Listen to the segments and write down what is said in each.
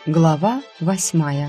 Глава 8.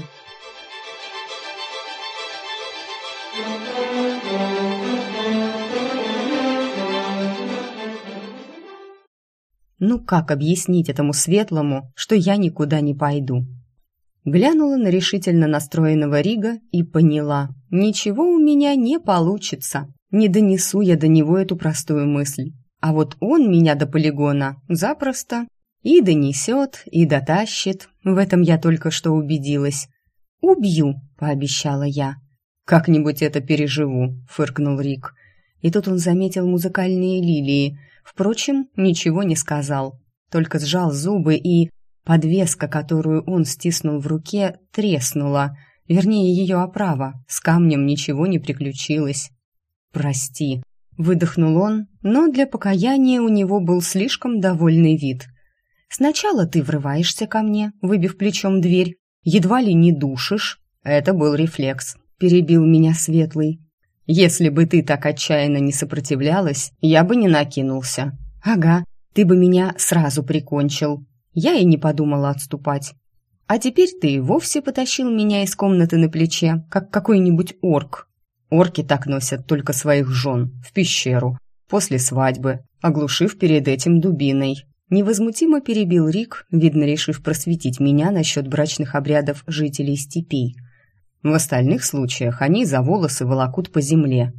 Ну как объяснить этому светлому, что я никуда не пойду? Глянула на решительно настроенного Рига и поняла, ничего у меня не получится. Не донесу я до него эту простую мысль. А вот он меня до полигона запросто и донесет, и дотащит. В этом я только что убедилась. «Убью», — пообещала я. «Как-нибудь это переживу», — фыркнул Рик. И тут он заметил музыкальные лилии. Впрочем, ничего не сказал, только сжал зубы, и подвеска, которую он стиснул в руке, треснула. Вернее, ее оправа. С камнем ничего не приключилось. «Прости», — выдохнул он, но для покаяния у него был слишком довольный вид. «Сначала ты врываешься ко мне, выбив плечом дверь, едва ли не душишь». Это был рефлекс. Перебил меня Светлый. «Если бы ты так отчаянно не сопротивлялась, я бы не накинулся». «Ага, ты бы меня сразу прикончил». Я и не подумала отступать. «А теперь ты и вовсе потащил меня из комнаты на плече, как какой-нибудь орк». Орки так носят только своих жен, в пещеру, после свадьбы, оглушив перед этим дубиной. Невозмутимо перебил Рик, видно, решив просветить меня насчет брачных обрядов жителей степей. В остальных случаях они за волосы волокут по земле.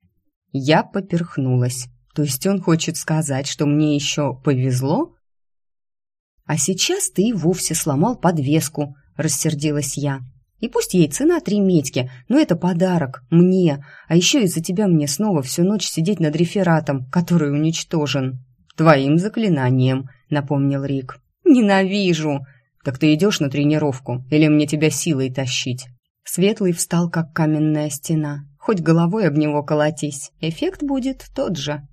Я поперхнулась. То есть он хочет сказать, что мне еще повезло? «А сейчас ты и вовсе сломал подвеску», — рассердилась я. «И пусть ей цена 3 медьки, но это подарок мне, а еще из-за тебя мне снова всю ночь сидеть над рефератом, который уничтожен». «Твоим заклинанием», — напомнил Рик. «Ненавижу!» «Так ты идешь на тренировку, или мне тебя силой тащить?» Светлый встал, как каменная стена. Хоть головой об него колотись, эффект будет тот же.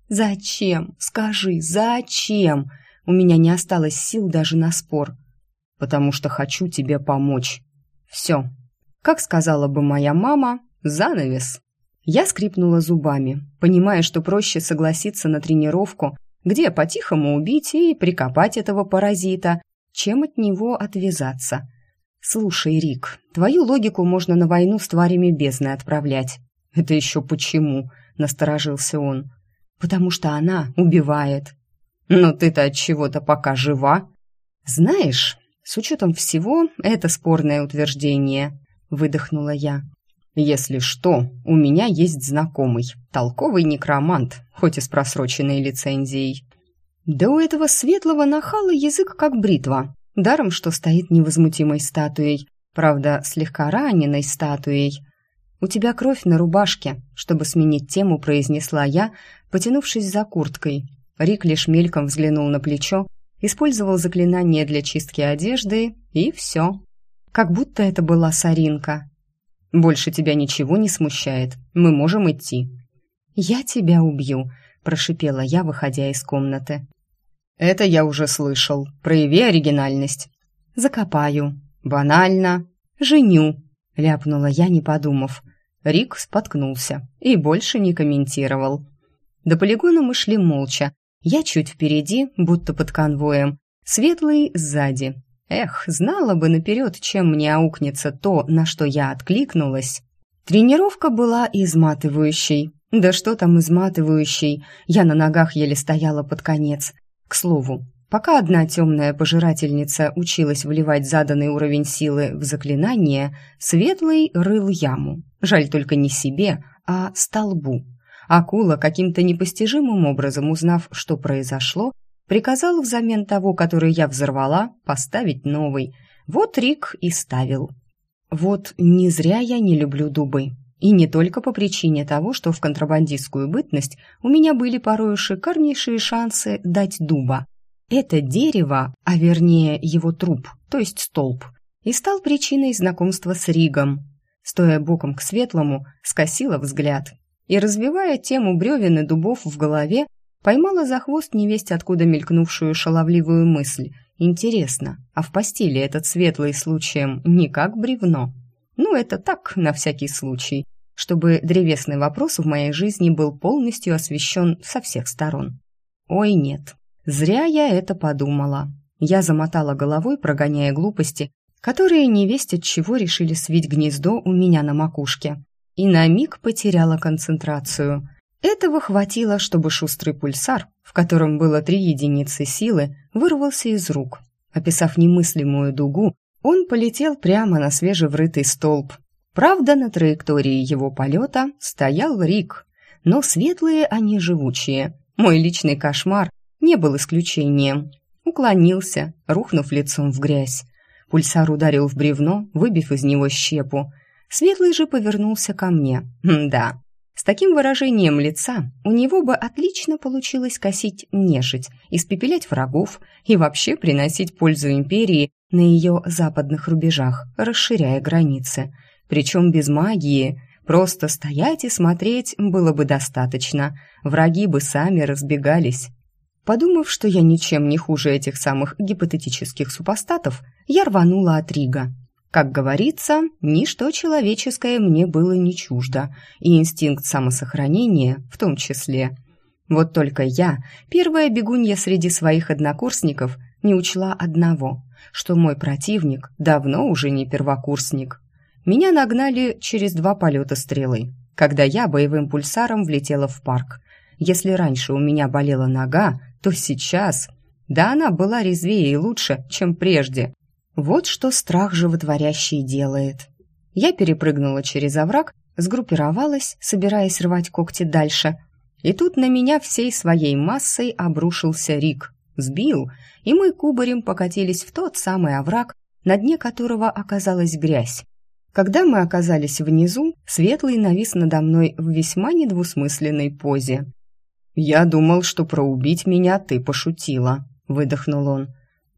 «Зачем? Скажи, зачем?» У меня не осталось сил даже на спор. «Потому что хочу тебе помочь». «Все. Как сказала бы моя мама, занавес». Я скрипнула зубами, понимая, что проще согласиться на тренировку, где по-тихому убить и прикопать этого паразита, чем от него отвязаться. «Слушай, Рик, твою логику можно на войну с тварями бездны отправлять». «Это еще почему?» — насторожился он. «Потому что она убивает». «Но ты-то от чего-то пока жива». «Знаешь, с учетом всего, это спорное утверждение», — выдохнула я. «Если что, у меня есть знакомый, толковый некромант, хоть и с просроченной лицензией». Да у этого светлого нахала язык как бритва, даром что стоит невозмутимой статуей, правда, слегка раненой статуей. «У тебя кровь на рубашке», — чтобы сменить тему, произнесла я, потянувшись за курткой. Рик лишь мельком взглянул на плечо, использовал заклинание для чистки одежды, и все. Как будто это была соринка. «Больше тебя ничего не смущает. Мы можем идти». «Я тебя убью», — прошипела я, выходя из комнаты. «Это я уже слышал. Прояви оригинальность». «Закопаю». «Банально». «Женю», — ляпнула я, не подумав. Рик споткнулся и больше не комментировал. До полигона мы шли молча. Я чуть впереди, будто под конвоем, Светлый сзади. Эх, знала бы наперед, чем мне аукнется то, на что я откликнулась. Тренировка была изматывающей. Да что там изматывающей, я на ногах еле стояла под конец. К слову, пока одна темная пожирательница училась вливать заданный уровень силы в заклинание, Светлый рыл яму. Жаль только не себе, а столбу. Акула, каким-то непостижимым образом узнав, что произошло, приказал взамен того, который я взорвала, поставить новый. Вот Рик и ставил. Вот не зря я не люблю дубы. И не только по причине того, что в контрабандистскую бытность у меня были порою шикарнейшие шансы дать дуба. Это дерево, а вернее его труп, то есть столб, и стал причиной знакомства с Ригом. Стоя боком к Светлому, скосила взгляд и, развивая тему бревен и дубов в голове, поймала за хвост невесть откуда мелькнувшую шаловливую мысль. Интересно, а в постели этот Светлый случаем не как бревно? Ну, это так, на всякий случай, чтобы древесный вопрос в моей жизни был полностью освещен со всех сторон. Ой, нет, зря я это подумала. Я замотала головой, прогоняя глупости, которые невесть от чего решили свить гнездо у меня на макушке. И на миг потеряла концентрацию. Этого хватило, чтобы шустрый пульсар, в котором было 3 единицы силы, вырвался из рук. Описав немыслимую дугу, он полетел прямо на свежеврытый столб. Правда, на траектории его полета стоял Рик, но светлые они живучие. Мой личный кошмар не был исключением. Уклонился, рухнув лицом в грязь. Пульсар ударил в бревно, выбив из него щепу. Светлый же повернулся ко мне. Да, с таким выражением лица у него бы отлично получилось косить нежить, испепелять врагов и вообще приносить пользу империи на ее западных рубежах, расширяя границы. Причем без магии. Просто стоять и смотреть было бы достаточно. Враги бы сами разбегались. Подумав, что я ничем не хуже этих самых гипотетических супостатов, я рванула от Рига. Как говорится, ничто человеческое мне было не чуждо, и инстинкт самосохранения в том числе. Вот только я, первая бегунья среди своих однокурсников, не учла одного, что мой противник давно уже не первокурсник. Меня нагнали через 2 полета стрелы, когда я боевым пульсаром влетела в парк. Если раньше у меня болела нога, то сейчас... Да она была резвее и лучше, чем прежде. Вот что страх животворящий делает. Я перепрыгнула через овраг, сгруппировалась, собираясь рвать когти дальше. И тут на меня всей своей массой обрушился Рик. Сбил, и мы кубарем покатились в тот самый овраг, на дне которого оказалась грязь. Когда мы оказались внизу, Светлый навис надо мной в весьма недвусмысленной позе. «Я думал, что про убить меня ты пошутила», — выдохнул он.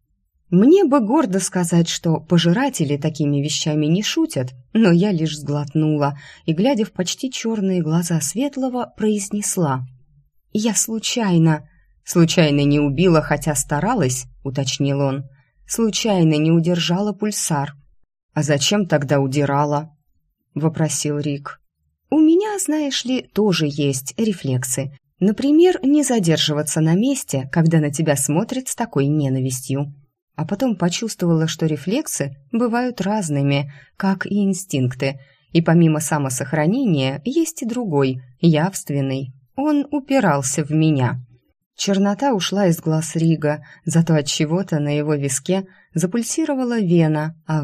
Мне бы гордо сказать, что пожиратели такими вещами не шутят, но я лишь сглотнула и, глядя в почти черные глаза Светлого, произнесла: «Я случайно...» «Случайно не убила, хотя старалась», — уточнил он. «Случайно не удержала пульсар». «А зачем тогда удирала?» — вопросил Рик. «У меня, знаешь ли, тоже есть рефлексы. Например, не задерживаться на месте, когда на тебя смотрят с такой ненавистью». А потом почувствовала, что рефлексы бывают разными, как и инстинкты. И помимо самосохранения есть и другой, явственный. Он упирался в меня. Чернота ушла из глаз Рига, зато от чего-то на его виске запульсировала вена, а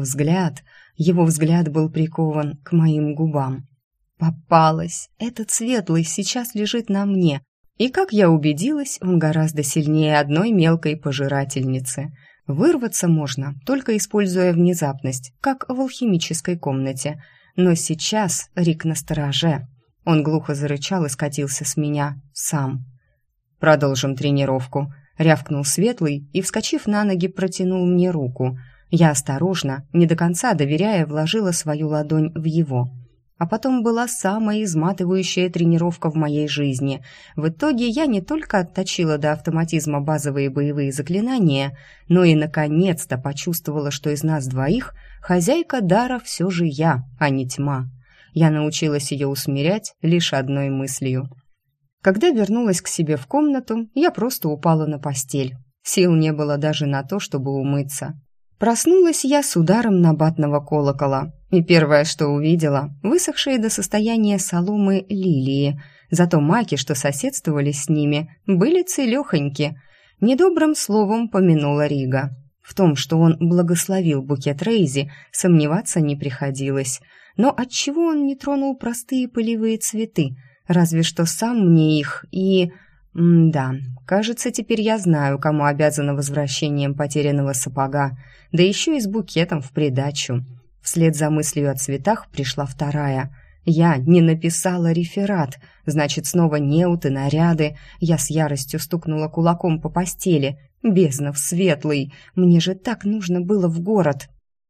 его взгляд был прикован к моим губам. Попалась! Этот Светлый сейчас лежит на мне. И, как я убедилась, он гораздо сильнее одной мелкой пожирательницы. Вырваться можно, только используя внезапность, как в алхимической комнате. Но сейчас Рик настороже. Он глухо зарычал и скатился с меня сам. «Продолжим тренировку», — рявкнул Светлый и, вскочив на ноги, протянул мне руку. Я осторожно, не до конца доверяя, вложила свою ладонь в его. А потом была самая изматывающая тренировка в моей жизни. В итоге я не только отточила до автоматизма базовые боевые заклинания, но и наконец-то почувствовала, что из нас двоих хозяйка дара все же я, а не тьма. Я научилась ее усмирять лишь одной мыслью. Когда вернулась к себе в комнату, я просто упала на постель. Сил не было даже на то, чтобы умыться. Проснулась я с ударом набатного колокола, и первое, что увидела, высохшие до состояния соломы лилии, зато маки, что соседствовали с ними, были целехоньки. Недобрым словом помянула Рига. В том, что он благословил букет Рейзи, сомневаться не приходилось. Но отчего он не тронул простые полевые цветы, разве что сам мне их и... Да, кажется, теперь я знаю, кому обязана возвращением потерянного сапога, да еще и с букетом в придачу. Вслед за мыслью о цветах пришла вторая. Я не написала реферат, значит, снова неуты, наряды. Я с яростью стукнула кулаком по постели. Безднов Светлый, мне же так нужно было в город.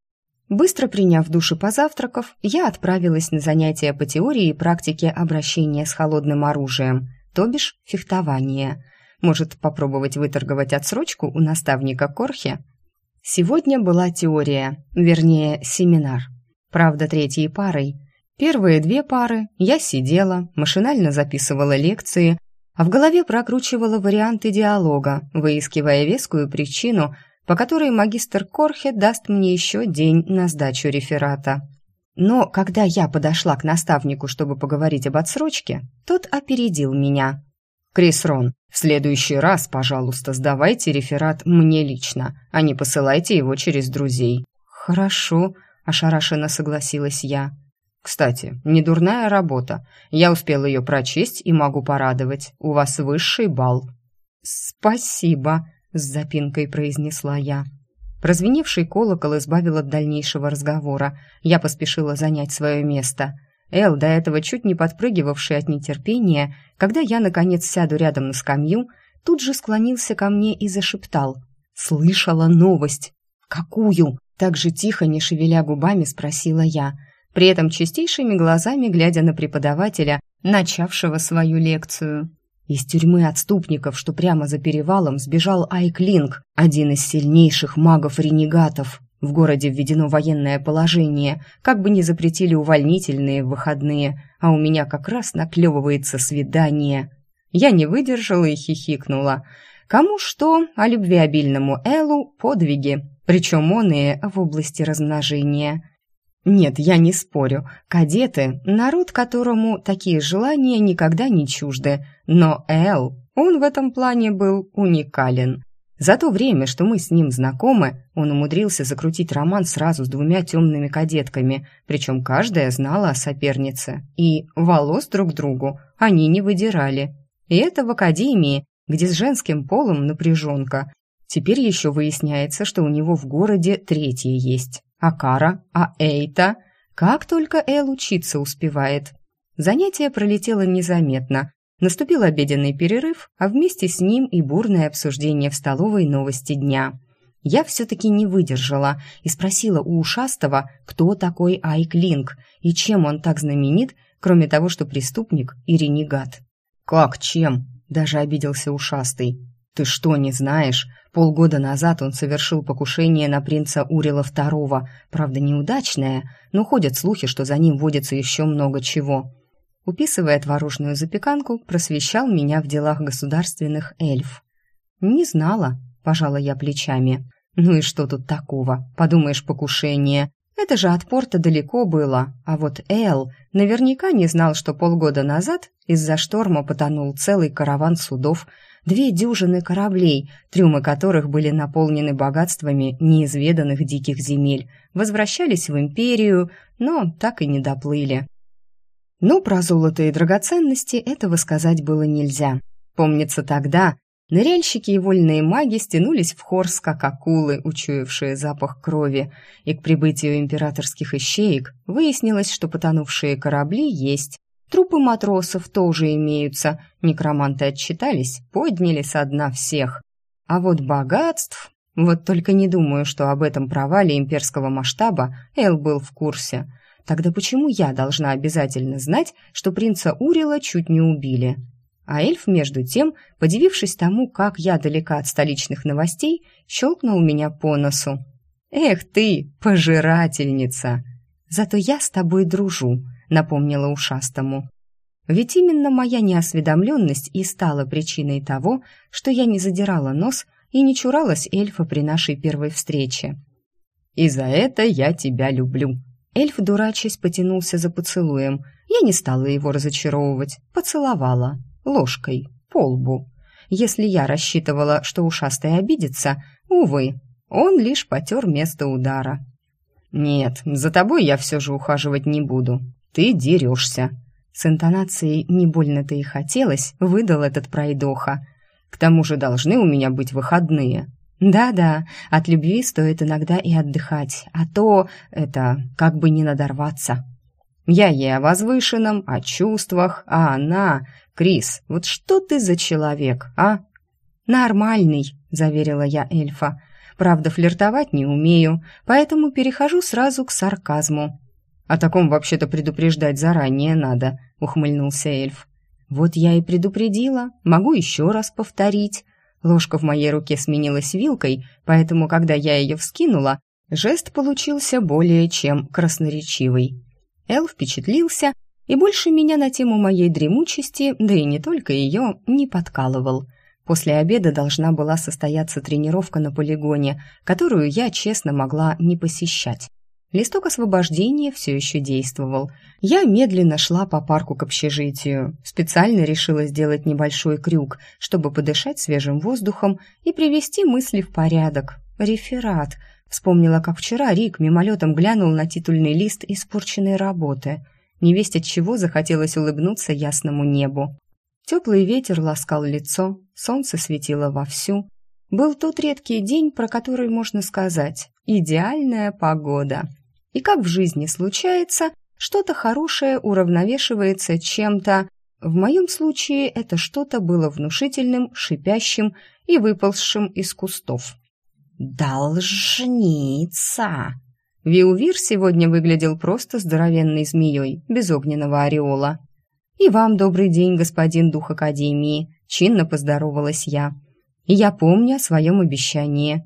Быстро приняв душ и позавтракав, я отправилась на занятия по теории и практике обращения с холодным оружием, то бишь фехтование. Может, попробовать выторговать отсрочку у наставника Корхе? Сегодня была теория, вернее, семинар. Правда, 3-й парой. Первые 2 пары я сидела, машинально записывала лекции, а в голове прокручивала варианты диалога, выискивая вескую причину, по которой магистр Корхе даст мне еще день на сдачу реферата. Но когда я подошла к наставнику, чтобы поговорить об отсрочке, тот опередил меня. «Крис Рон, в следующий раз, пожалуйста, сдавайте реферат мне лично, а не посылайте его через друзей». «Хорошо», – ошарашенно согласилась я. «Кстати, недурная работа. Я успел ее прочесть и могу порадовать. У вас высший балл». «Спасибо», – с запинкой произнесла я. Прозвеневший колокол избавил от дальнейшего разговора. Я поспешила занять свое место. Эл, до этого чуть не подпрыгивавший от нетерпения, когда я, наконец, сяду рядом на скамью, тут же склонился ко мне и зашептал. «Слышала новость». «Какую?» – так же тихо, не шевеля губами, спросила я, при этом чистейшими глазами глядя на преподавателя, начавшего свою лекцию. Из тюрьмы отступников, что прямо за перевалом, сбежал Айклинг, один из сильнейших магов-ренегатов. В городе введено военное положение, как бы ни запретили увольнительные в выходные, а у меня как раз наклевывается свидание. Я не выдержала и хихикнула. Кому что, а любвеобильному Эллу подвиги, причем оные в области размножения. Нет, я не спорю, кадеты – народ, которому такие желания никогда не чужды, но Эл, он в этом плане был уникален. За то время, что мы с ним знакомы, он умудрился закрутить роман сразу с 2 темными кадетками, причем каждая знала о сопернице, и волос друг другу они не выдирали. И это в академии, где с женским полом напряженка. Теперь еще выясняется, что у него в городе 3-я есть. А Кара, а Эйта. Как только Эл учиться успевает. Занятие пролетело незаметно. Наступил обеденный перерыв, а вместе с ним и бурное обсуждение в столовой новости дня. Я все-таки не выдержала и спросила у ушастого, кто такой Айклинг и чем он так знаменит, кроме того, что преступник и ренегат. «Как чем?» – даже обиделся ушастый. «Ты что, не знаешь? Полгода назад он совершил покушение на принца Урила II, правда неудачное, но ходят слухи, что за ним водится еще много чего». Уписывая творожную запеканку, просвещал меня в делах государственных эльф. «Не знала», – пожала я плечами. «Ну и что тут такого? Подумаешь, покушение. Это же от порта далеко было. А вот Эл наверняка не знал, что полгода назад из-за шторма потонул целый караван судов, 2 дюжины кораблей, трюмы которых были наполнены богатствами неизведанных диких земель, возвращались в империю, но так и не доплыли». Но про золото и драгоценности этого сказать было нельзя. Помнится, тогда ныряльщики и вольные маги стянулись в Хорс, как акулы, учуявшие запах крови, и к прибытию императорских ищеек выяснилось, что потонувшие корабли есть. Трупы матросов тоже имеются, некроманты отчитались, подняли со дна всех. А вот богатств... Вот только не думаю, что об этом провале имперского масштаба Эл был в курсе. Тогда почему я должна обязательно знать, что принца Урила чуть не убили? А эльф, между тем, подивившись тому, как я далека от столичных новостей, щелкнул меня по носу. «Эх ты, пожирательница!» «Зато я с тобой дружу», — напомнила ушастому. Ведь именно моя неосведомленность и стала причиной того, что я не задирала нос и не чуралась эльфа при нашей первой встрече. «И за это я тебя люблю». Эльф, дурачась, потянулся за поцелуем. Я не стала его разочаровывать, поцеловала. Ложкой, по лбу. Если я рассчитывала, что ушастый обидится, увы, он лишь потер место удара. «Нет, за тобой я все же ухаживать не буду. Ты дерешься». С интонацией «не больно-то и хотелось» выдал этот пройдоха. «К тому же должны у меня быть выходные». «Да-да, от любви стоит иногда и отдыхать, а то это как бы не надорваться». Я ей о возвышенном, о чувствах, а она... «Крис, вот что ты за человек, а?» «Нормальный», — заверила я эльфа. «Правда, флиртовать не умею, поэтому перехожу сразу к сарказму». «О таком вообще-то предупреждать заранее надо», — ухмыльнулся эльф. «Вот я и предупредила, могу еще раз повторить». Ложка в моей руке сменилась вилкой, поэтому, когда я ее вскинула, жест получился более чем красноречивый. Эл впечатлился и больше меня на тему моей дремучести, да и не только ее, не подкалывал. После обеда должна была состояться тренировка на полигоне, которую я, честно, могла не посещать. Листок освобождения все еще действовал. Я медленно шла по парку к общежитию. Специально решила сделать небольшой крюк, чтобы подышать свежим воздухом и привести мысли в порядок. Реферат. Вспомнила, как вчера Рик мимолетом глянул на титульный лист испорченной работы. Невесть от чего захотелось улыбнуться ясному небу. Теплый ветер ласкал лицо, солнце светило вовсю. Был тот редкий день, про который можно сказать «идеальная погода». И как в жизни случается, что-то хорошее уравновешивается чем-то. В моем случае это что-то было внушительным, шипящим и выползшим из кустов. «Должница!» Виувир сегодня выглядел просто здоровенной змеей, без огненного ореола. «И вам добрый день, господин дух Академии», — чинно поздоровалась я. «И я помню о своем обещании».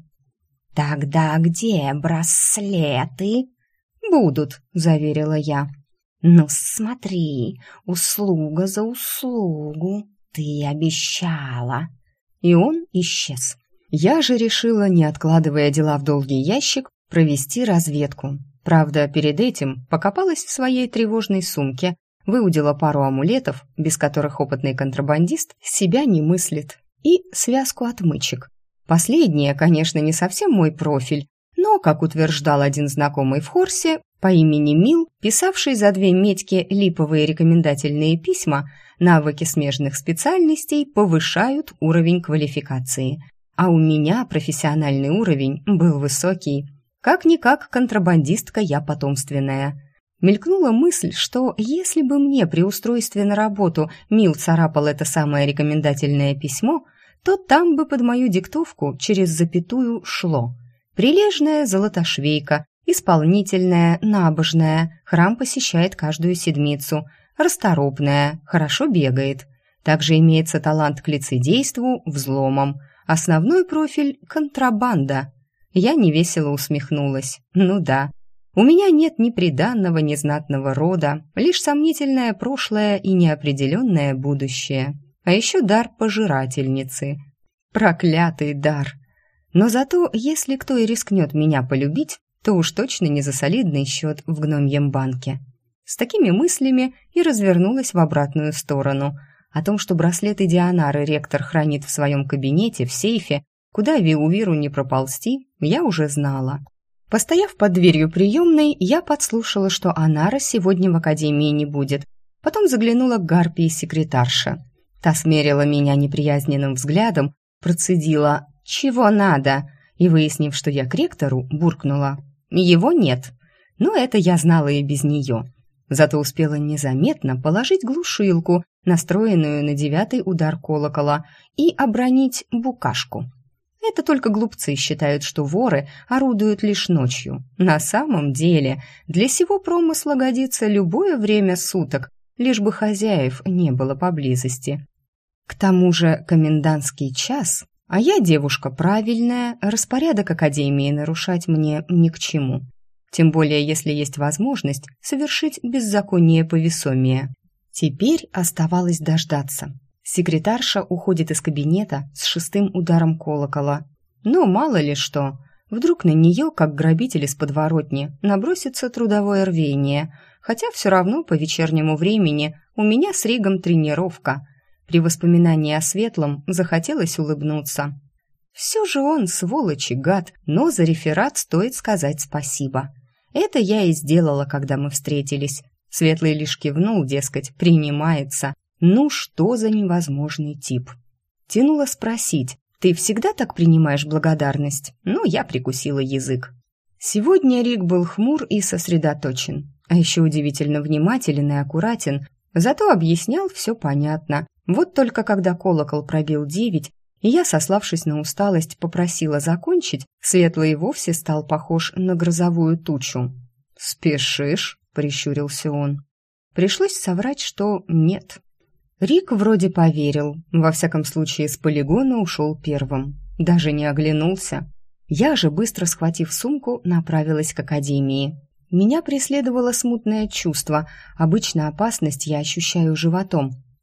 «Тогда где браслеты?» «Будут», — заверила я. «Ну смотри, услуга за услугу, ты обещала». И он исчез. Я же решила, не откладывая дела в долгий ящик, провести разведку. Правда, перед этим покопалась в своей тревожной сумке, выудила пару амулетов, без которых опытный контрабандист себя не мыслит, и связку отмычек. Последнее, конечно, не совсем мой профиль, но, как утверждал один знакомый в Хорсе по имени Мил, писавший за 2 медьки липовые рекомендательные письма, навыки смежных специальностей повышают уровень квалификации. А у меня профессиональный уровень был высокий. Как-никак контрабандистка я потомственная. Мелькнула мысль, что если бы мне при устройстве на работу Мил царапал это самое рекомендательное письмо, то там бы под мою диктовку через запятую шло: прилежная золотошвейка, исполнительная, набожная, храм посещает каждую седмицу, расторопная, хорошо бегает. Также имеется талант к лицедейству, взломам. Основной профиль – контрабанда. Я невесело усмехнулась. Ну да, у меня нет ни приданного, ни знатного рода, лишь сомнительное прошлое и неопределенное будущее. А еще дар пожирательницы. Проклятый дар. Но зато, если кто и рискнет меня полюбить, то уж точно не за солидный счет в гномьем банке. С такими мыслями и развернулась в обратную сторону. О том, что браслеты Дионары ректор хранит в своем кабинете в сейфе, куда Виувиру не проползти, я уже знала. Постояв под дверью приемной, я подслушала, что Анара сегодня в академии не будет. Потом заглянула к Гарпии-секретарше. Та смерила меня неприязненным взглядом, процедила «Чего надо?» и, выяснив, что я к ректору, буркнула «Его нет». Но это я знала и без нее. Зато успела незаметно положить глушилку, настроенную на 9-й удар колокола, и обронить букашку. Это только глупцы считают, что воры орудуют лишь ночью. На самом деле, для сего промысла годится любое время суток, лишь бы хозяев не было поблизости. К тому же комендантский час, а я девушка правильная, распорядок академии нарушать мне ни к чему. Тем более, если есть возможность совершить беззаконие повесомее. Теперь оставалось дождаться. Секретарша уходит из кабинета с 6-м ударом колокола. Но мало ли что, вдруг на нее, как грабитель из подворотни, набросится трудовое рвение, хотя все равно по вечернему времени у меня с Ригом тренировка. При воспоминании о Светлом захотелось улыбнуться. Все же он, сволочь и гад, но за реферат стоит сказать спасибо. Это я и сделала, когда мы встретились. Светлый лишь кивнул, дескать, принимается. Ну что за невозможный тип? Тянула спросить: «Ты всегда так принимаешь благодарность?» Но я прикусила язык. Сегодня Рик был хмур и сосредоточен, а еще удивительно внимателен и аккуратен, зато объяснял все понятно. Вот только когда колокол пробил 9, и я, сославшись на усталость, попросила закончить, Светлый вовсе стал похож на грозовую тучу. «Спешишь?» — прищурился он. Пришлось соврать, что нет. Рик вроде поверил, во всяком случае с полигона ушел первым, даже не оглянулся. Я же, быстро схватив сумку, направилась к академии. Меня преследовало смутное чувство, обычно опасность я ощущаю животом.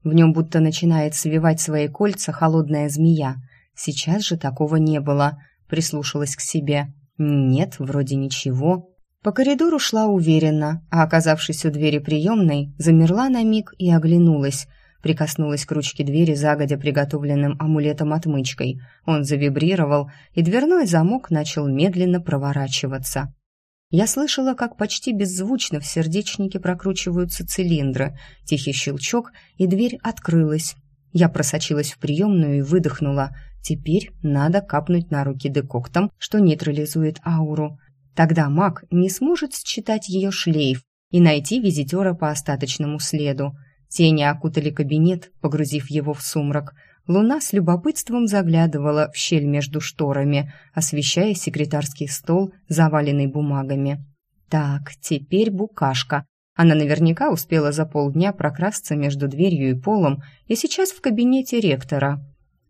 В нем будто начинает свивать свои кольца холодная змея. Сейчас же такого не было. Прислушалась к себе. Нет, вроде ничего. По коридору шла уверенно, а, оказавшись у двери приемной, замерла на миг и оглянулась. Прикоснулась к ручке двери загодя приготовленным амулетом-отмычкой. Он завибрировал, и дверной замок начал медленно проворачиваться. Я слышала, как почти беззвучно в сердечнике прокручиваются цилиндры. Тихий щелчок, и дверь открылась. Я просочилась в приемную и выдохнула. Теперь надо капнуть на руки декоктом, что нейтрализует ауру. Тогда маг не сможет считать ее шлейф и найти визитера по остаточному следу. Тени окутали кабинет, погрузив его в сумрак. Луна с любопытством заглядывала в щель между шторами, освещая секретарский стол, заваленный бумагами. Так, теперь букашка. Она наверняка успела за полдня прокрасться между дверью и полом, и сейчас в кабинете ректора.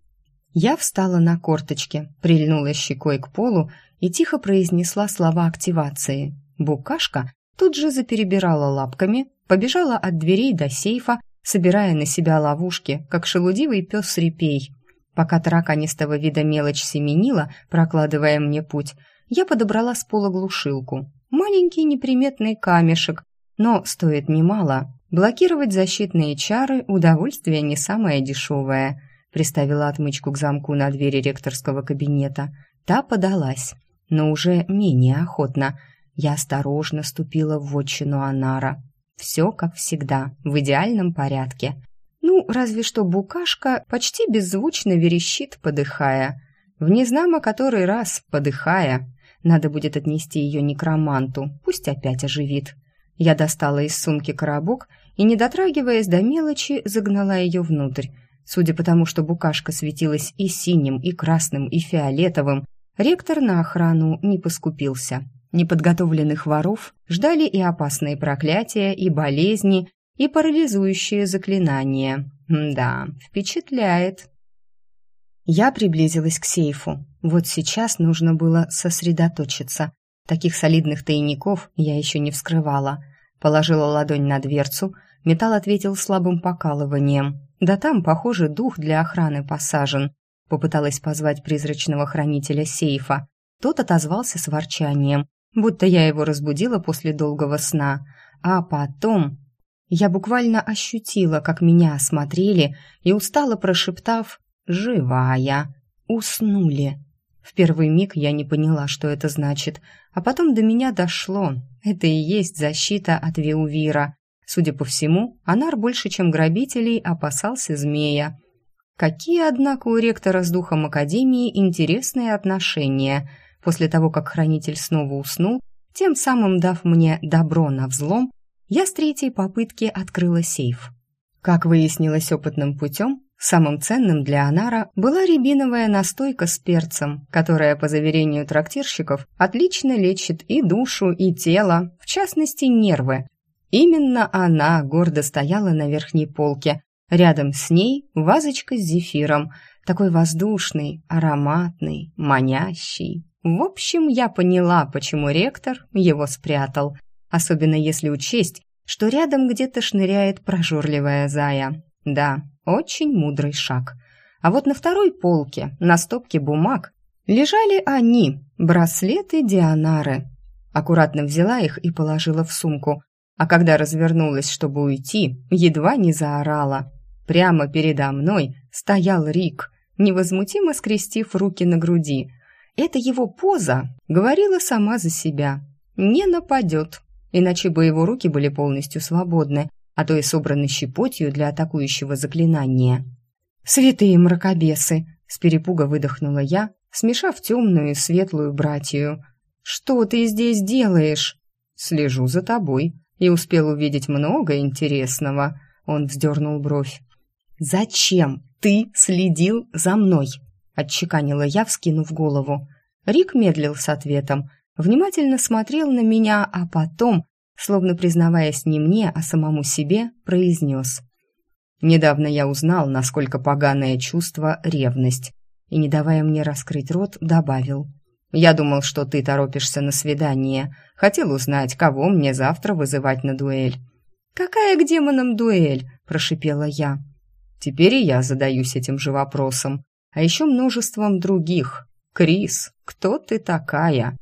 Я встала на корточки, прильнула щекой к полу и тихо произнесла слова активации. Букашка тут же заперебирала лапками, побежала от дверей до сейфа, собирая на себя ловушки, как шелудивый пес-репей. Пока тараканистого вида мелочь семенила, прокладывая мне путь, я подобрала с пола глушилку. Маленький неприметный камешек, но стоит немало. Блокировать защитные чары – удовольствие не самое дешевое. Приставила отмычку к замку на двери ректорского кабинета. Та подалась, но уже менее охотно. Я осторожно ступила в вотчину Анара. Все как всегда, в идеальном порядке. Ну, разве что букашка почти беззвучно верещит, подыхая. Внезнамо который раз, подыхая. Надо будет отнести ее некроманту, пусть опять оживит. Я достала из сумки коробок и, не дотрагиваясь до мелочи, загнала ее внутрь. Судя по тому, что букашка светилась и синим, и красным, и фиолетовым, ректор на охрану не поскупился. Неподготовленных воров ждали и опасные проклятия, и болезни, и парализующие заклинания. Да, впечатляет. Я приблизилась к сейфу. Вот сейчас нужно было сосредоточиться. Таких солидных тайников я еще не вскрывала. Положила ладонь на дверцу, металл ответил слабым покалыванием. Да там, похоже, дух для охраны посажен. Попыталась позвать призрачного хранителя сейфа. Тот отозвался с ворчанием, будто я его разбудила после долгого сна. А потом я буквально ощутила, как меня осмотрели, и устало прошептав «Живая!» уснули. В первый миг я не поняла, что это значит, а потом до меня дошло. Это и есть защита от Веувира. Судя по всему, Анар больше, чем грабителей, опасался змея. Какие, однако, у ректора с духом Академии интересные отношения. После того, как хранитель снова уснул, тем самым дав мне добро на взлом, я с третьей попытки открыла сейф. Как выяснилось опытным путем, самым ценным для Анара была рябиновая настойка с перцем, которая, по заверению трактирщиков, отлично лечит и душу, и тело, в частности нервы. Именно она гордо стояла на верхней полке. Рядом с ней вазочка с зефиром, такой воздушный, ароматный, манящий. В общем, я поняла, почему ректор его спрятал, особенно если учесть, что рядом где-то шныряет прожорливая зая. Да, очень мудрый шаг. А вот на второй полке, на стопке бумаг, лежали они, браслеты Дианары. Аккуратно взяла их и положила в сумку, а когда развернулась, чтобы уйти, едва не заорала. Прямо передо мной стоял Рик, невозмутимо скрестив руки на груди. Эта его поза говорила сама за себя. Не нападет, иначе бы его руки были полностью свободны, а то и собраны щепотью для атакующего заклинания. «Святые мракобесы!» — с перепуга выдохнула я, смешав темную и светлую братью. «Что ты здесь делаешь?» «Слежу за тобой и успел увидеть много интересного», — он вздернул бровь. «Зачем ты следил за мной?» — отчеканила я, вскинув голову. Рик медлил с ответом, внимательно смотрел на меня, а потом, словно признаваясь не мне, а самому себе, произнес. «Недавно я узнал, насколько поганое чувство — ревность», и, не давая мне раскрыть рот, добавил. «Я думал, что ты торопишься на свидание. Хотел узнать, кого мне завтра вызывать на дуэль». «Какая к демонам дуэль?» — прошипела я. Теперь и я задаюсь этим же вопросом, а еще множеством других. Крис, кто ты такая?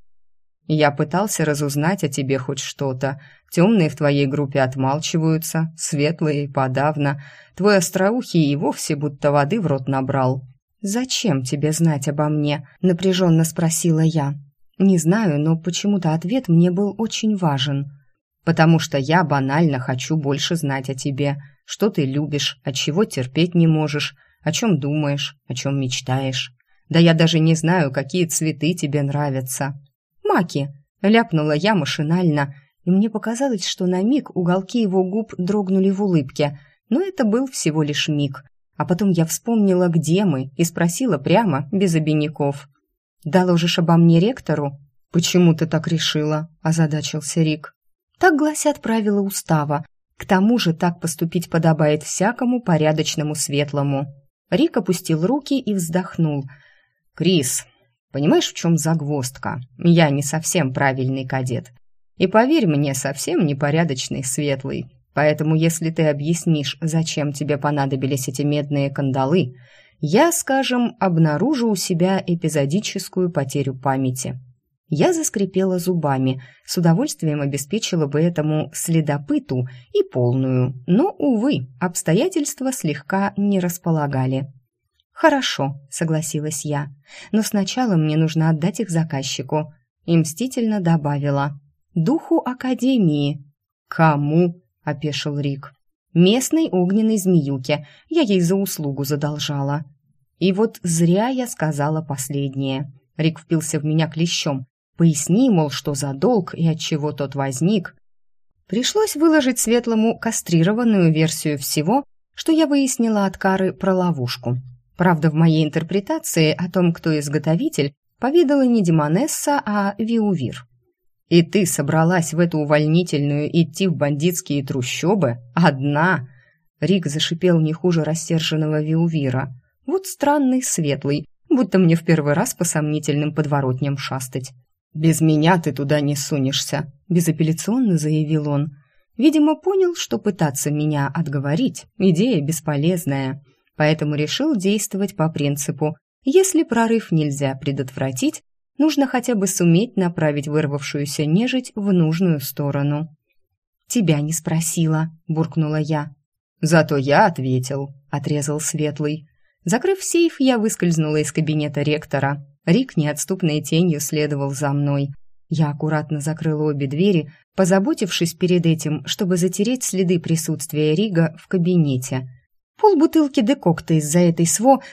Я пытался разузнать о тебе хоть что-то. Темные в твоей группе отмалчиваются, светлые подавно. Твой остроухий и вовсе будто воды в рот набрал. «Зачем тебе знать обо мне?» — напряженно спросила я. Не знаю, но почему-то ответ мне был очень важен. «Потому что я банально хочу больше знать о тебе. Что ты любишь, от чего терпеть не можешь, о чем думаешь, о чем мечтаешь. Да я даже не знаю, какие цветы тебе нравятся». «Маки!» — ляпнула я машинально, и мне показалось, что на миг уголки его губ дрогнули в улыбке, но это был всего лишь миг. А потом я вспомнила, где мы, и спросила прямо, без обиняков. «Доложишь обо мне ректору?» «Почему ты так решила?» – озадачился Рик. «Так гласят правила устава. К тому же так поступить подобает всякому порядочному светлому». Рик опустил руки и вздохнул. «Крис, понимаешь, в чем загвоздка? Я не совсем правильный кадет. И поверь мне, совсем непорядочный светлый. Поэтому, если ты объяснишь, зачем тебе понадобились эти медные кандалы, я, скажем, обнаружу у себя эпизодическую потерю памяти». Я заскрипела зубами, с удовольствием обеспечила бы этому следопыту и полную, но, увы, обстоятельства слегка не располагали. «Хорошо», — согласилась я, — «но сначала мне нужно отдать их заказчику». И мстительно добавила: «Духу Академии». «Кому?» — опешил Рик. «Местной огненной змеюке. Я ей за услугу задолжала». И вот зря я сказала последнее. Рик впился в меня клещом. «Поясни, мол, что за долг и от чего тот возник». Пришлось выложить Светлому кастрированную версию всего, что я выяснила от Кары про ловушку. Правда, в моей интерпретации о том, кто изготовитель, поведала не Демонесса, а Виувир. «И ты собралась в эту увольнительную идти в бандитские трущобы? Одна?» Рик зашипел не хуже рассерженного Виувира. «Вот странный светлый, будто мне в первый раз по сомнительным подворотням шастать». «Без меня ты туда не сунешься», — безапелляционно заявил он. Видимо, понял, что пытаться меня отговорить — идея бесполезная, поэтому решил действовать по принципу: если прорыв нельзя предотвратить, нужно хотя бы суметь направить вырвавшуюся нежить в нужную сторону. «Тебя не спросила», — буркнула я. «Зато я ответил», — отрезал Светлый. Закрыв сейф, я выскользнула из кабинета ректора. Рик неотступной тенью следовал за мной. Я аккуратно закрыла обе двери, позаботившись перед этим, чтобы затереть следы присутствия Рига в кабинете. Полбутылки декокта из-за этой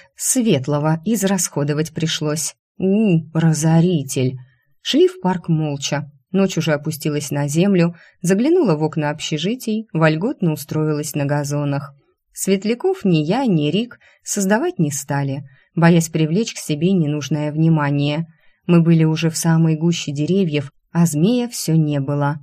Светлого израсходовать пришлось. Разоритель! Шли в парк молча. Ночь уже опустилась на землю, заглянула в окна общежитий, вольготно устроилась на газонах. Светляков ни я, ни Рик создавать не стали, боясь привлечь к себе ненужное внимание. Мы были уже в самой гуще деревьев, а змея все не было.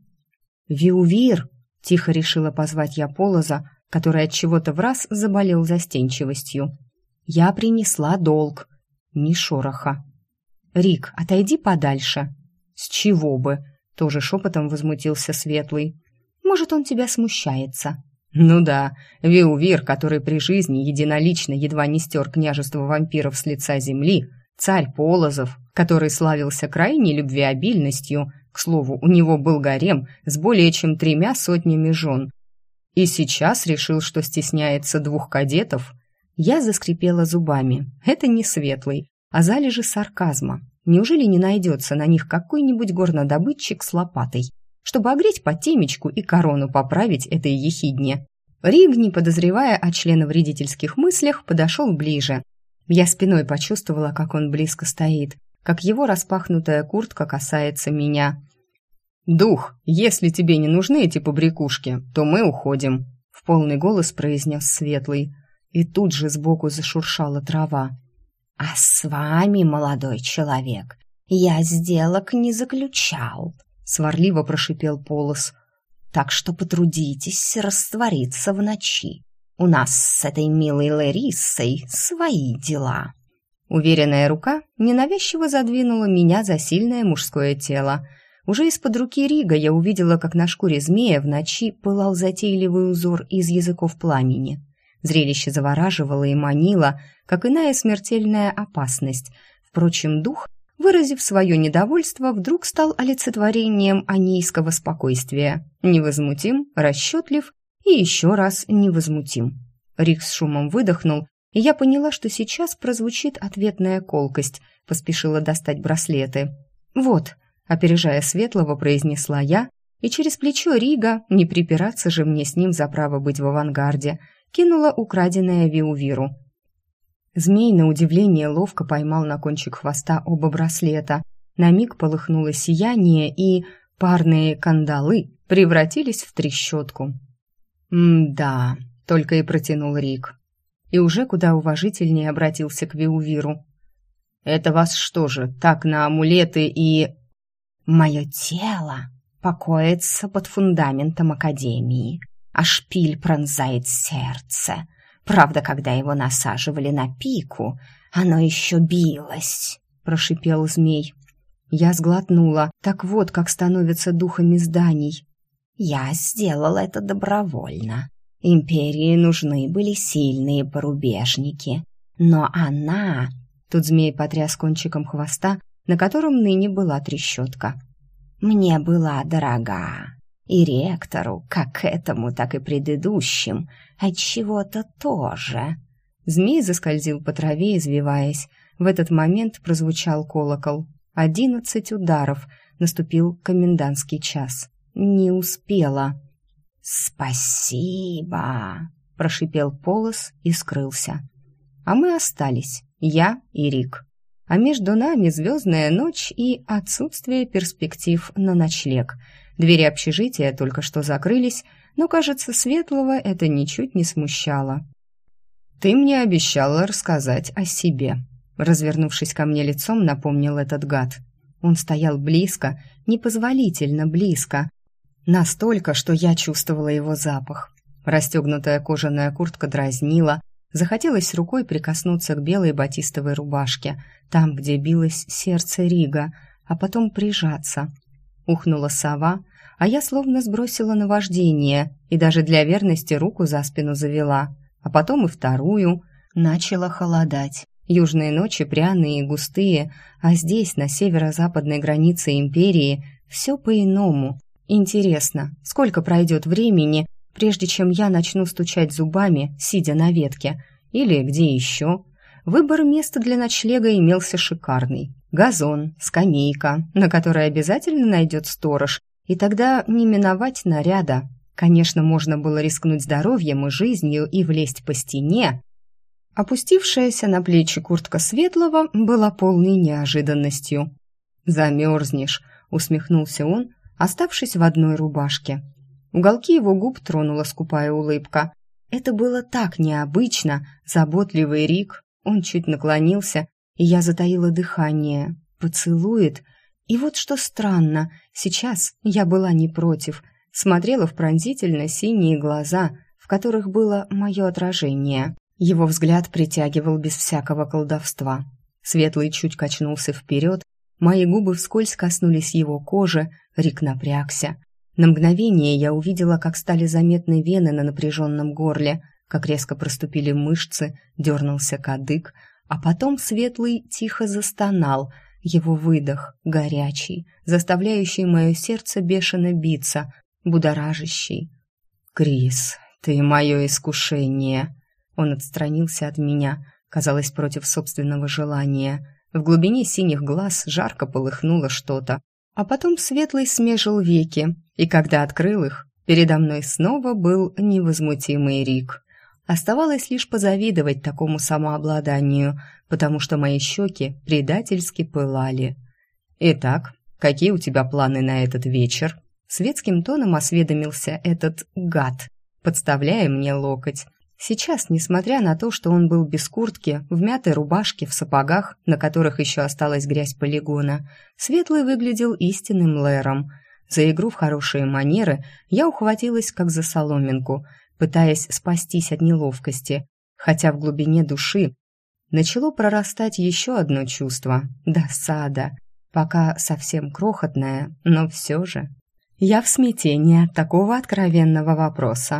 «Виувир!» — тихо решила позвать я Полоза, который от чего-то враз заболел застенчивостью. «Я принесла долг». Ни шороха. «Рик, отойди подальше». «С чего бы?» — тоже шепотом возмутился Светлый. «Может, он тебя смущается». «Ну да, Виувир, который при жизни единолично едва не стер княжество вампиров с лица земли, царь Полозов, который славился крайней любвеобильностью, к слову, у него был гарем с более чем 3 сотнями жен, и сейчас решил, что стесняется 2 кадетов». Я заскрипела зубами. Это не Светлый, а залежи сарказма. Неужели не найдется на них какой-нибудь горнодобытчик с лопатой, чтобы огреть по темечку и корону поправить этой ехидне? Риг, не подозревая о членовредительских мыслях, подошел ближе. Я спиной почувствовала, как он близко стоит, как его распахнутая куртка касается меня. «Дух, если тебе не нужны эти побрякушки, то мы уходим», — в полный голос произнес Светлый. И тут же сбоку зашуршала трава. «А с вами, молодой человек, я сделок не заключал», — сварливо прошипел Полос. «Так что потрудитесь раствориться в ночи. У нас с этой милой Лариссой свои дела». Уверенная рука ненавязчиво задвинула меня за сильное мужское тело. Уже из-под руки Рига я увидела, как на шкуре змея в ночи пылал затейливый узор из языков пламени. Зрелище завораживало и манило, как иная смертельная опасность. Впрочем, дух, выразив свое недовольство, вдруг стал олицетворением анейского спокойствия. Невозмутим, расчетлив и еще раз невозмутим. Рик с шумом выдохнул, и я поняла, что сейчас прозвучит ответная колкость. Поспешила достать браслеты. «Вот», — опережая Светлого, произнесла я, и через плечо Рига, не припираться же мне с ним за право быть в авангарде, кинула украденное Виувиру. Змей, на удивление, ловко поймал на кончик хвоста оба браслета. На миг полыхнуло сияние, и парные кандалы превратились в трещотку. «М-да», — только и протянул Рик. И уже куда уважительнее обратился к Виувиру. «Это вас что же, так на амулеты и...» «Мое тело покоится под фундаментом Академии, а шпиль пронзает сердце. Правда, когда его насаживали на пику, оно еще билось», — прошипел змей. Я сглотнула. Так вот, как становятся духами зданий. «Я сделал это добровольно. Империи нужны были сильные порубежники. Но она...» Тут змей потряс кончиком хвоста, на котором ныне была трещотка. «Мне была дорога. И ректору, как этому, так и предыдущим, отчего-то тоже». Змей заскользил по траве, извиваясь. В этот момент прозвучал колокол. 11 ударов. Наступил комендантский час. Не успела. «Спасибо», — прошипел Полос и скрылся. А мы остались, я и Рик. А между нами звездная ночь и отсутствие перспектив на ночлег. Двери общежития только что закрылись, но, кажется, Светлого это ничуть не смущало. «Ты мне обещала рассказать о себе», — развернувшись ко мне лицом, напомнил этот гад. Он стоял близко, непозволительно близко, настолько, что я чувствовала его запах. Расстегнутая кожаная куртка дразнила, захотелось рукой прикоснуться к белой батистовой рубашке, там, где билось сердце Рига, а потом прижаться. Ухнула сова, а я словно сбросила наваждение и даже для верности руку за спину завела, а потом и вторую. Начало холодать. Южные ночи пряные и густые, а здесь, на северо-западной границе империи, все по-иному. Интересно, сколько пройдет времени, прежде чем я начну стучать зубами, сидя на ветке, или где еще? Выбор места для ночлега имелся шикарный. Газон, скамейка, на которой обязательно найдет сторож, и тогда не миновать наряда. Конечно, можно было рискнуть здоровьем и жизнью и влезть по стене. Опустившаяся на плечи куртка Светлого была полной неожиданностью. «Замерзнешь», — усмехнулся он, оставшись в одной рубашке. Уголки его губ тронула скупая улыбка. Это было так необычно, заботливый Рик. Он чуть наклонился, и я затаила дыхание. Поцелует. И вот что странно, сейчас я была не против. Смотрела в пронзительно синие глаза, в которых было мое отражение. Его взгляд притягивал без всякого колдовства. Светлый чуть качнулся вперед, мои губы вскользь коснулись его кожи, Рик напрягся. На мгновение я увидела, как стали заметны вены на напряженном горле, как резко проступили мышцы, дернулся кадык, а потом Светлый тихо застонал. Его выдох, горячий, заставляющий мое сердце бешено биться, будоражащий. «Крис, ты мое искушение!» Он отстранился от меня, казалось, против собственного желания. В глубине синих глаз жарко полыхнуло что-то, а потом Светлый смежил веки, и когда открыл их, передо мной снова был невозмутимый Рик. Оставалось лишь позавидовать такому самообладанию, потому что мои щеки предательски пылали. «Итак, какие у тебя планы на этот вечер?» Светским тоном осведомился этот гад, подставляя мне локоть. Сейчас, несмотря на то, что он был без куртки, в мятой рубашке, в сапогах, на которых еще осталась грязь полигона, Светлый выглядел истинным Лэром. За игру в хорошие манеры я ухватилась как за соломинку, пытаясь спастись от неловкости, хотя в глубине души начало прорастать еще одно чувство – досада, пока совсем крохотное, но все же. Я в смятении от такого откровенного вопроса.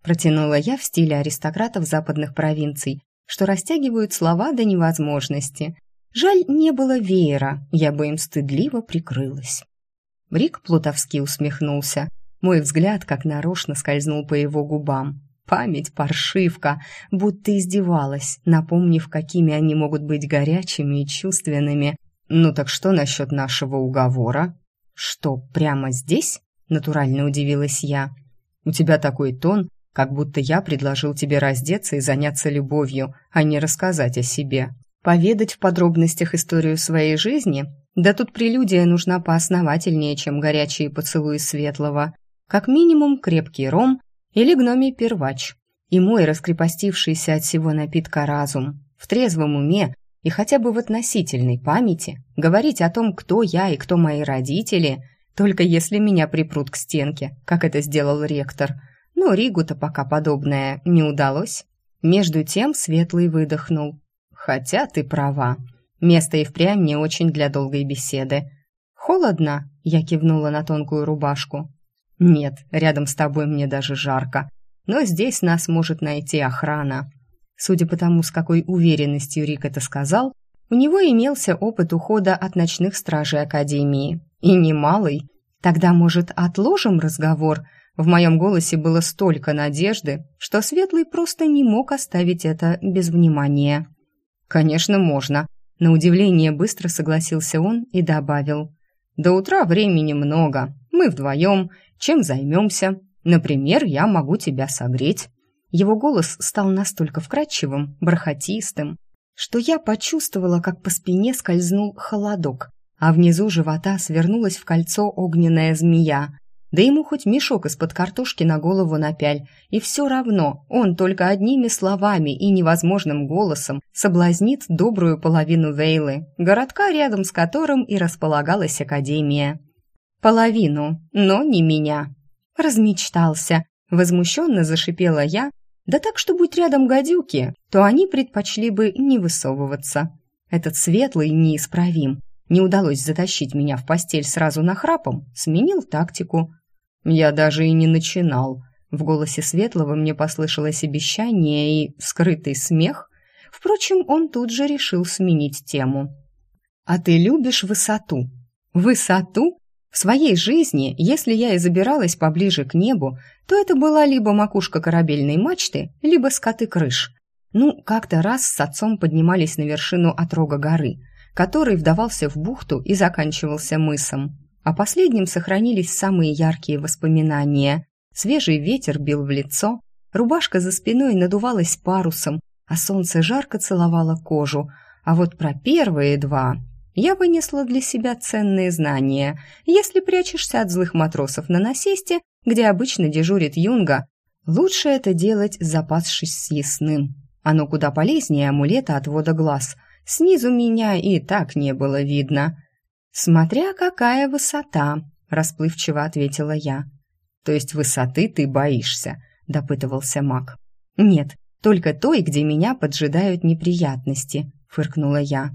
протянула я в стиле аристократов западных провинций, что растягивают слова до невозможности. Жаль, не было веера, я бы им стыдливо прикрылась. Рик плутовски усмехнулся. Мой взгляд как нарочно скользнул по его губам. Память паршивка, будто издевалась, напомнив, какими они могут быть горячими и чувственными. «Ну так что насчет нашего уговора?» «Что, прямо здесь?» — натурально удивилась я. «У тебя такой тон, как будто я предложил тебе раздеться и заняться любовью, а не рассказать о себе. Поведать в подробностях историю своей жизни? Да тут прелюдия нужна поосновательнее, чем горячие поцелуи Светлого. Как минимум крепкий ром или гномий первач. И мой раскрепостившийся от всего напитка разум. В трезвом уме и хотя бы в относительной памяти говорить о том, кто я и кто мои родители, только если меня припрут к стенке, как это сделал ректор. Но Ригу-то пока подобное не удалось. Между тем Светлый выдохнул. «Хотя ты права. Место и впрямь не очень для долгой беседы». «Холодно?» — я кивнула на тонкую рубашку. «Нет, рядом с тобой мне даже жарко. Но здесь нас может найти охрана». Судя по тому, с какой уверенностью Рик это сказал, у него имелся опыт ухода от ночных стражей Академии. И немалый. «Тогда, может, отложим разговор?» В моем голосе было столько надежды, что Светлый просто не мог оставить это без внимания. «Конечно, можно», — на удивление быстро согласился он и добавил. «До утра времени много. Мы вдвоем. Чем займемся? Например, я могу тебя согреть». Его голос стал настолько вкрадчивым, бархатистым, что я почувствовала, как по спине скользнул холодок, а внизу живота свернулась в кольцо огненная змея. Да ему хоть мешок из-под картошки на голову напяль, и все равно он только одними словами и невозможным голосом соблазнит добрую половину Вейлы, городка, рядом с которым и располагалась Академия. Половину, но не меня. Размечтался. Возмущенно зашипела я, да так, что будь рядом гадюки, то они предпочли бы не высовываться. Этот Светлый неисправим. Не удалось затащить меня в постель сразу нахрапом, сменил тактику. Я даже и не начинал. В голосе Светлого мне послышалось обещание и скрытый смех. Впрочем, он тут же решил сменить тему. «А ты любишь высоту?» «Высоту?» В своей жизни, если я и забиралась поближе к небу, то это была либо макушка корабельной мачты, либо скаты крыш. Ну, как-то раз с отцом поднимались на вершину отрога горы, который вдавался в бухту и заканчивался мысом. О последнем сохранились самые яркие воспоминания. Свежий ветер бил в лицо, рубашка за спиной надувалась парусом, а солнце жарко целовало кожу. А вот про первые два я вынесла для себя ценные знания. Если прячешься от злых матросов на насесте, где обычно дежурит юнга, лучше это делать, запасшись съестным. Оно куда полезнее амулета отвода глаз. Снизу меня и так не было видно. «Смотря какая высота», — расплывчиво ответила я. «То есть высоты ты боишься?» — допытывался маг. «Нет, только той, где меня поджидают неприятности», — фыркнула я.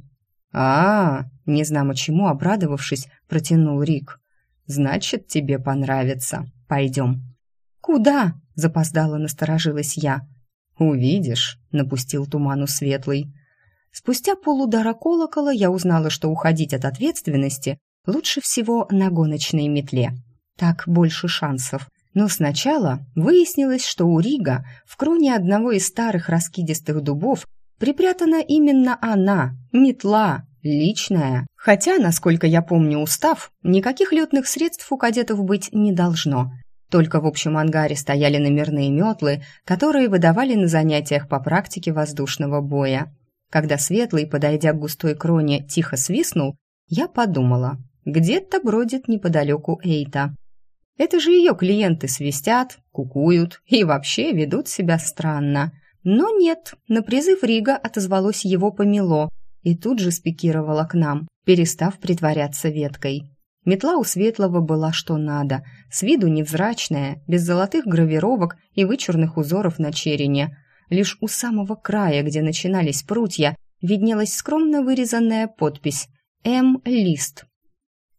Незнамо чему обрадовавшись, протянул Рик. «Значит, тебе понравится. Пойдем». «Куда?» — запоздало насторожилась я. «Увидишь», — напустил туману Светлый. Спустя полудара колокола я узнала, что уходить от ответственности лучше всего на гоночной метле. Так больше шансов. Но сначала выяснилось, что у Рига в кроне одного из старых раскидистых дубов припрятана именно она, метла, личная. Хотя, насколько я помню устав, никаких летных средств у кадетов быть не должно. Только в общем ангаре стояли номерные метлы, которые выдавали на занятиях по практике воздушного боя. Когда Светлый, подойдя к густой кроне, тихо свистнул, я подумала, где-то бродит неподалеку Эйта. Это же ее клиенты свистят, кукуют и вообще ведут себя странно. Но нет, на призыв Рига отозвалось его помело и тут же спикировало к нам, перестав притворяться веткой. Метла у Светлого была что надо, с виду невзрачная, без золотых гравировок и вычурных узоров на черене. Лишь у самого края, где начинались прутья, виднелась скромно вырезанная подпись «М. Лист».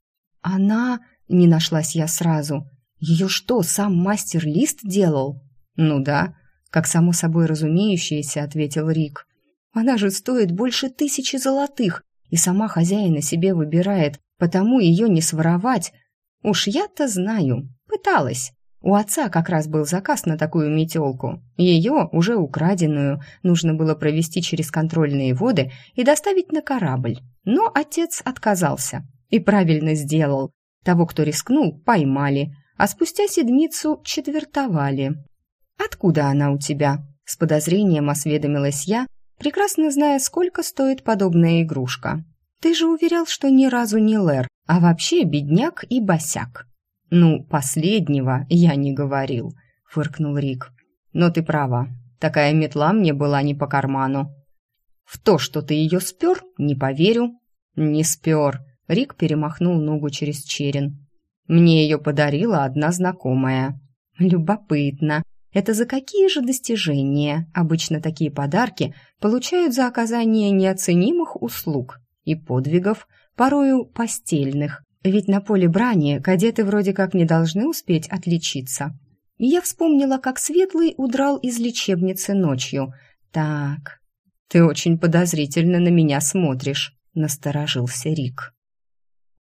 «Она...» — не нашлась я сразу. «Ее что, сам мастер Лист делал?» «Ну да», — как само собой разумеющееся, ответил Рик. «Она же стоит больше 1000 золотых, и сама хозяина себе выбирает, потому ее не своровать. Уж я-то знаю, пыталась. У отца как раз был заказ на такую метелку. Ее, уже украденную, нужно было провести через контрольные воды и доставить на корабль. Но отец отказался. И правильно сделал. Того, кто рискнул, поймали, а спустя седмицу четвертовали. «Откуда она у тебя?» — с подозрением осведомилась я, прекрасно зная, сколько стоит подобная игрушка. «Ты же уверял, что ни разу не Лэр, а вообще бедняк и босяк». «Ну, последнего я не говорил», — фыркнул Рик. «Но ты права, такая метла мне была не по карману». «В то, что ты ее спер, не поверю». «Не спер», — Рик перемахнул ногу через черен. «Мне ее подарила одна знакомая». «Любопытно. Это за какие же достижения? Обычно такие подарки получают за оказание неоценимых услуг и подвигов, порою постельных. Ведь на поле брани кадеты вроде как не должны успеть отличиться. И я вспомнила, как Светлый удрал из лечебницы ночью. Так, ты очень подозрительно на меня смотришь», — насторожился Рик.